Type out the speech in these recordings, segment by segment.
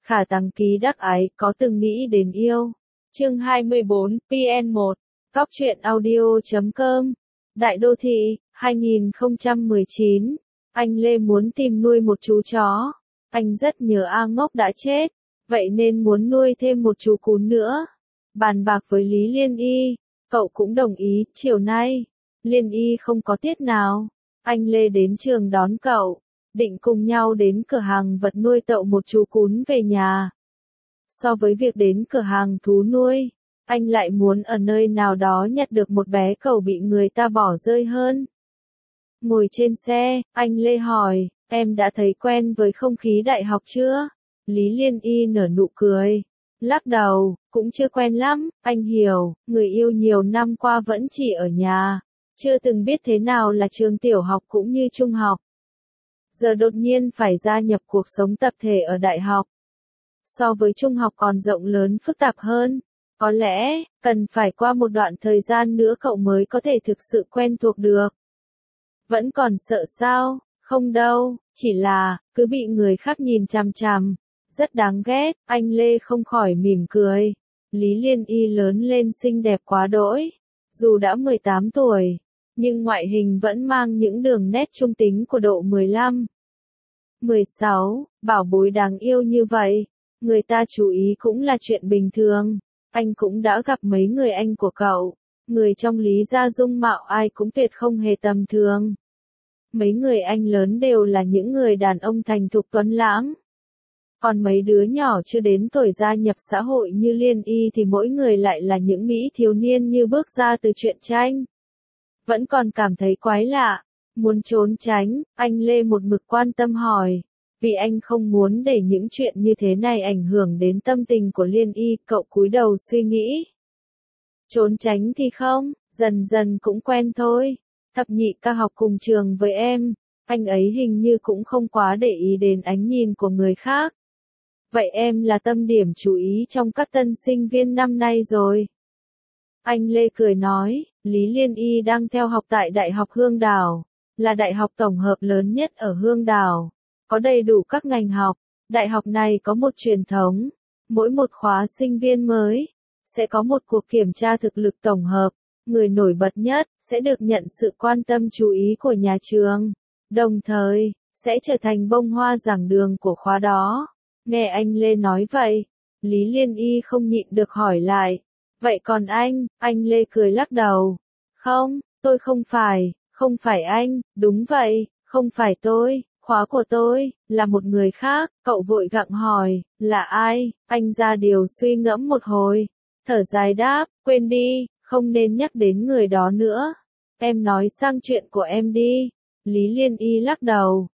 Khả Tăng Ký Đắc Ái có từng nghĩ đến yêu. Chương 24, PN1, Góc truyện audio.com, Đại Đô Thị, 2019. Anh Lê muốn tìm nuôi một chú chó. Anh rất nhớ A Ngốc đã chết, vậy nên muốn nuôi thêm một chú cún nữa. Bàn bạc với Lý Liên Y, cậu cũng đồng ý. Chiều nay, Liên Y không có tiết nào. Anh Lê đến trường đón cậu, định cùng nhau đến cửa hàng vật nuôi tậu một chú cún về nhà. So với việc đến cửa hàng thú nuôi, anh lại muốn ở nơi nào đó nhặt được một bé cẩu bị người ta bỏ rơi hơn. Ngồi trên xe, anh Lê hỏi, em đã thấy quen với không khí đại học chưa? Lý Liên Y nở nụ cười, lắc đầu, cũng chưa quen lắm. Anh hiểu, người yêu nhiều năm qua vẫn chỉ ở nhà, chưa từng biết thế nào là trường tiểu học cũng như trung học. Giờ đột nhiên phải gia nhập cuộc sống tập thể ở đại học. So với trung học còn rộng lớn phức tạp hơn. Có lẽ, cần phải qua một đoạn thời gian nữa cậu mới có thể thực sự quen thuộc được. Vẫn còn sợ sao? Không đâu, chỉ là, cứ bị người khác nhìn chằm chằm. Rất đáng ghét. Anh Lê không khỏi mỉm cười. Lý Liên Y lớn lên xinh đẹp quá đỗi. Dù đã 18 tuổi, nhưng ngoại hình vẫn mang những đường nét trung tính của độ 15. 16, bảo bối đáng yêu như vậy. Người ta chú ý cũng là chuyện bình thường. Anh cũng đã gặp mấy người anh của cậu. Người trong Lý gia dung mạo ai cũng tuyệt không hề tầm thường. Mấy người anh lớn đều là những người đàn ông thành thục tuấn lãng. Còn mấy đứa nhỏ chưa đến tuổi gia nhập xã hội như Liên Y thì mỗi người lại là những mỹ thiếu niên như bước ra từ truyện tranh. Vẫn còn cảm thấy quái lạ. Muốn trốn tránh, anh Lê một mực quan tâm hỏi. Vì anh không muốn để những chuyện như thế này ảnh hưởng đến tâm tình của Liên Y, cậu cúi đầu suy nghĩ. Trốn tránh thì không, dần dần cũng quen thôi. Thập nhị ca học cùng trường với em, anh ấy hình như cũng không quá để ý đến ánh nhìn của người khác. Vậy em là tâm điểm chú ý trong các tân sinh viên năm nay rồi. Anh Lê cười nói, Lý Liên Y đang theo học tại Đại học Hương Đảo, là đại học tổng hợp lớn nhất ở Hương Đảo. Có đầy đủ các ngành học. Đại học này có một truyền thống. Mỗi một khóa sinh viên mới sẽ có một cuộc kiểm tra thực lực tổng hợp. Người nổi bật nhất sẽ được nhận sự quan tâm chú ý của nhà trường. Đồng thời, sẽ trở thành bông hoa giảng đường của khóa đó. Nghe anh Lê nói vậy, Lý Liên Y không nhịn được hỏi lại. Vậy còn anh Lê cười lắc đầu. Không, tôi không phải anh, đúng vậy, không phải tôi. Khóa của tôi, là một người khác. Cậu vội gặng hỏi, là ai? Anh ra điều suy ngẫm một hồi. Thở dài đáp, quên đi, không nên nhắc đến người đó nữa. Em nói sang chuyện của em đi. Lý Liên Y lắc đầu.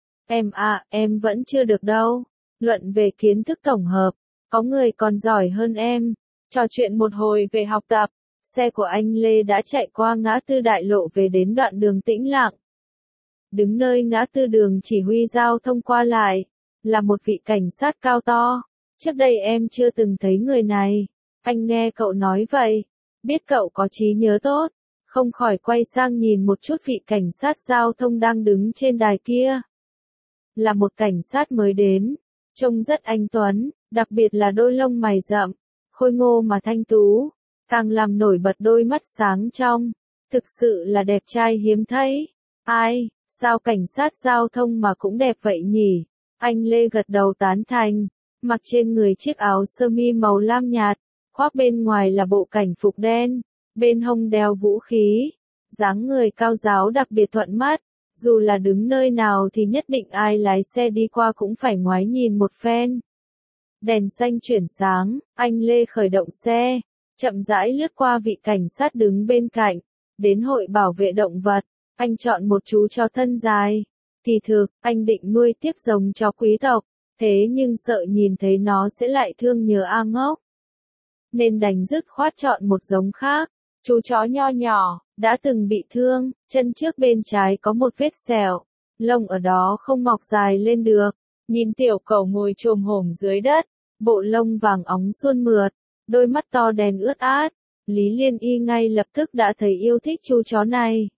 Em vẫn chưa được đâu. Luận về kiến thức tổng hợp, có người còn giỏi hơn em. Trò chuyện một hồi về học tập, xe của anh Lê đã chạy qua ngã tư đại lộ về đến đoạn đường tĩnh lặng. Đứng nơi ngã tư đường chỉ huy giao thông qua lại, là một vị cảnh sát cao to. Trước đây em chưa từng thấy người này. Anh nghe cậu nói vậy, biết cậu có trí nhớ tốt, không khỏi quay sang nhìn một chút vị cảnh sát giao thông đang đứng trên đài kia. Là một cảnh sát mới đến, trông rất anh tuấn, đặc biệt là đôi lông mày rậm, khôi ngô mà thanh tú, càng làm nổi bật đôi mắt sáng trong. Thực sự là đẹp trai hiếm thấy. Ai? Sao cảnh sát giao thông mà cũng đẹp vậy nhỉ? Anh Lê gật đầu tán thành, mặc trên người chiếc áo sơ mi màu lam nhạt, khoác bên ngoài là bộ cảnh phục đen, bên hông đeo vũ khí, dáng người cao ráo đặc biệt thuận mắt, dù là đứng nơi nào thì nhất định ai lái xe đi qua cũng phải ngoái nhìn một phen. Đèn xanh chuyển sáng, anh Lê khởi động xe, chậm rãi lướt qua vị cảnh sát đứng bên cạnh, đến hội bảo vệ động vật. Anh chọn một chú chó thân dài. Kỳ thực, anh định nuôi tiếp giống chó quý tộc, thế nhưng sợ nhìn thấy nó sẽ lại thương nhớ A Ngốc. Nên đành dứt khoát chọn một giống khác. Chú chó nho nhỏ, đã từng bị thương, chân trước bên trái có một vết sẹo, lông ở đó không mọc dài lên được. Nhìn tiểu cẩu ngồi chồm hổm dưới đất, bộ lông vàng óng suôn mượt, đôi mắt to đen ướt át. Lý Liên Y ngay lập tức đã thấy yêu thích chú chó này.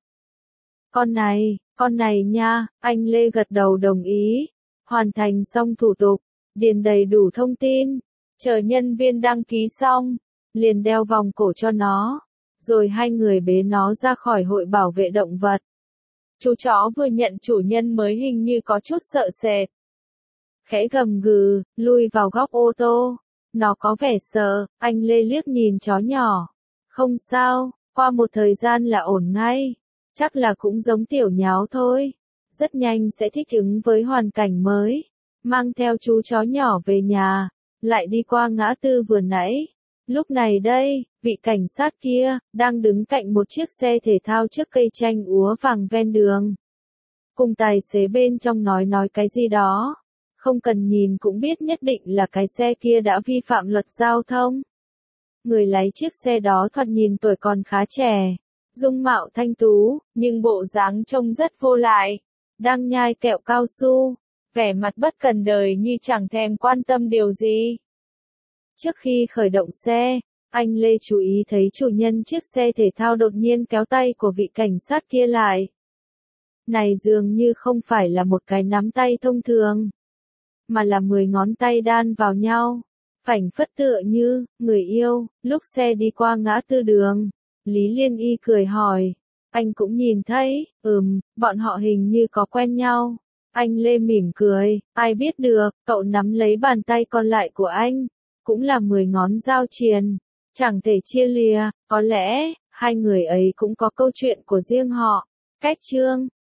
Con này nha, anh Lê gật đầu đồng ý. Hoàn thành xong thủ tục, điền đầy đủ thông tin, chờ nhân viên đăng ký xong, liền đeo vòng cổ cho nó, rồi hai người bế nó ra khỏi hội bảo vệ động vật. Chú chó vừa nhận chủ nhân mới hình như có chút sợ sệt. Khẽ gầm gừ, lui vào góc ô tô. Nó có vẻ sợ, anh Lê liếc nhìn chó nhỏ. Không sao, qua một thời gian là ổn ngay. Chắc là cũng giống tiểu nháo thôi. Rất nhanh sẽ thích ứng với hoàn cảnh mới. Mang theo chú chó nhỏ về nhà, lại đi qua ngã tư vừa nãy. Lúc này đây, vị cảnh sát kia, đang đứng cạnh một chiếc xe thể thao trước cây chanh úa vàng ven đường. Cùng tài xế bên trong nói cái gì đó. Không cần nhìn cũng biết nhất định là cái xe kia đã vi phạm luật giao thông. Người lái chiếc xe đó thoạt nhìn tuổi còn khá trẻ, dung mạo thanh tú, nhưng bộ dáng trông rất vô lại, đang nhai kẹo cao su, vẻ mặt bất cần đời như chẳng thèm quan tâm điều gì. Trước khi khởi động xe, anh Lê chú ý thấy chủ nhân chiếc xe thể thao đột nhiên kéo tay của vị cảnh sát kia lại. Này dường như không phải là một cái nắm tay thông thường, mà là 10 ngón tay đan vào nhau, phảng phất tựa như người yêu. Lúc xe đi qua ngã tư đường, Lý Liên Y cười hỏi, anh cũng nhìn thấy, bọn họ hình như có quen nhau. Anh Lê mỉm cười, ai biết được. Cậu nắm lấy bàn tay còn lại của anh, cũng là 10 ngón giao triền, chẳng thể chia lìa. Có lẽ hai người ấy cũng có câu chuyện của riêng họ. Cách chương